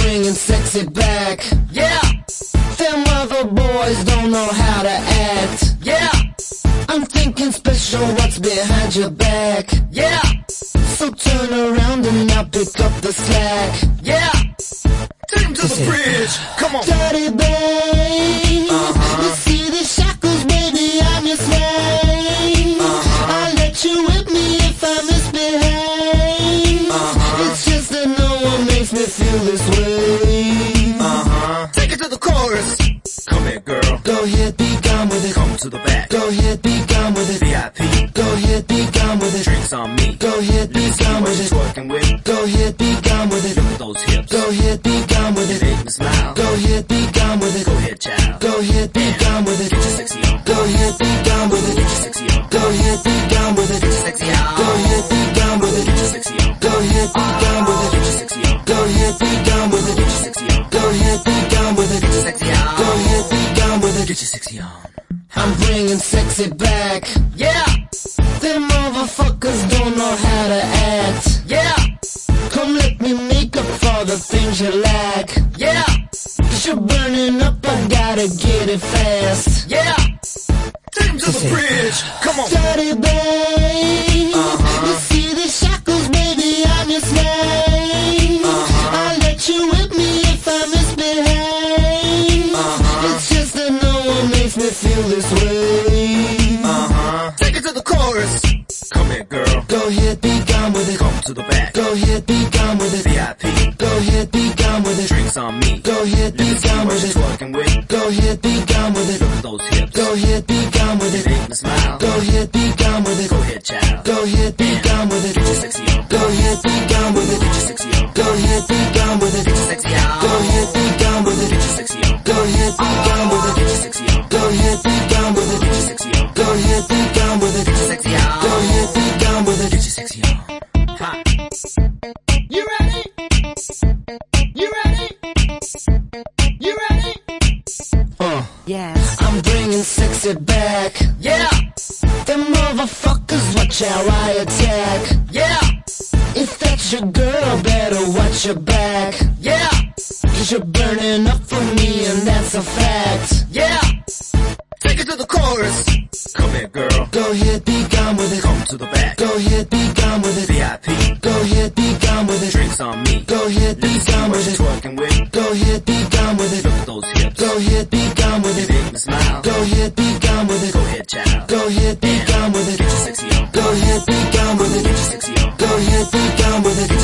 bringing sexy back. Yeah, Them other boys don't know how to act. yeah, I'm thinking special, what's behind your back? yeah, So turn around and I'll pick up the slack. yeah. Take him to the bridge. Come on. Dirty babe, you see the shackles, baby, I'm your slave. I'll let you whip me if I misbehave. It's just that no one makes me feel this way. Take it to the chorus. Come here, girl. Go ahead, be gone with it. Come to the back. Go ahead, be gone with it. VIP. Go ahead, be gone with it. Drinks on me. Go ahead, be gone with it. Working with. Go ahead, be gone with it. Look at those hips. Go ahead, be gone with it. Make me smile. Go ahead, be gone with it. Go ahead, child. Go ahead, be gone with it. Get your sexy on. Go ahead, be gone with it. Get your sexy on. Go ahead, be gone with it. Get your sexy on. Go ahead, be gone with it. Get your sexy on. Go ahead, be gone with it. Get your sexy on. Go ahead, be gone with it. Get your sexy on. Go ahead, be gone with it. Get your sexy on. Go ahead, be gone with it. Get your sexy on. I'm bringing sexy back. Yeah, Them motherfuckers don't know how to act. yeah, Come let me make up for the things you lack. yeah, 'Cause you're burning up, I gotta get it fast. yeah. Take him to the bridge. Come on. Dirty babe, you see the shackles, baby, I'm your slave. I'll let you whip me if I misbehave. It's just that no one makes me feel this way. Take it to the chorus. Come here, girl. Go ahead, be gone with it. Come to the back. Go ahead, be gone with it. VIP. Go ahead, be gone with it. Drinks on me. Go ahead, be gone with it. Working with. Go ahead, be gone with it. Look at those hips. Go ahead, be gone with it. Make me smile. Go ahead, be gone with it. Go ahead, child. Go ahead, be gone with it. Get your sexy on. Go ahead, be gone with it. Get your sexy on. Go ahead, be gone with it. Get your sexy on. Go ahead, be gone with it. Get your sexy on. Go ahead, be gone with it. Get your sexy on. Go ahead, be gone with it. Get your sexy on. Go ahead, be gone with it. Get your sexy on. Go ahead, be gone with it. Get your sexy on. Ha. You ready? You ready? You ready? Yes. I'm bringing sexy back. Yeah, Them motherfuckers, watch how I attack. yeah, If that's your girl, better watch your back. yeah, 'Cause you're burning up for me and that's a fact. yeah. Take it to the chorus. Come here, girl. Go ahead, be gone with it. Come to the back. Go ahead, be gone with it. VIP. Go ahead, be gone with it. Drinks on me. Go ahead, be gone with it. Working with. Go ahead, be gone with it. Look at those hips. Go ahead, be gone with it. Make me smile. Go ahead, be gone with it. Go ahead, child. Go ahead, be gone with it. Get your sexy on. Go ahead, be gone with it. Get your sexy on. Go ahead, be gone with it.